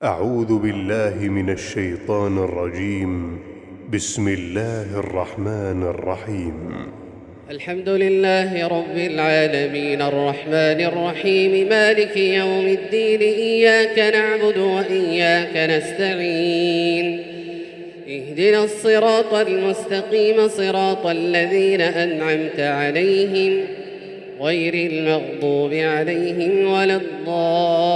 أعوذ بالله من الشيطان الرجيم. بسم الله الرحمن الرحيم. الحمد لله رب العالمين الرحمن الرحيم مالك يوم الدين إياك نعبد وإياك نستعين اهدنا الصراط المستقيم صراط الذين أنعمت عليهم غير المغضوب عليهم ولا الضالين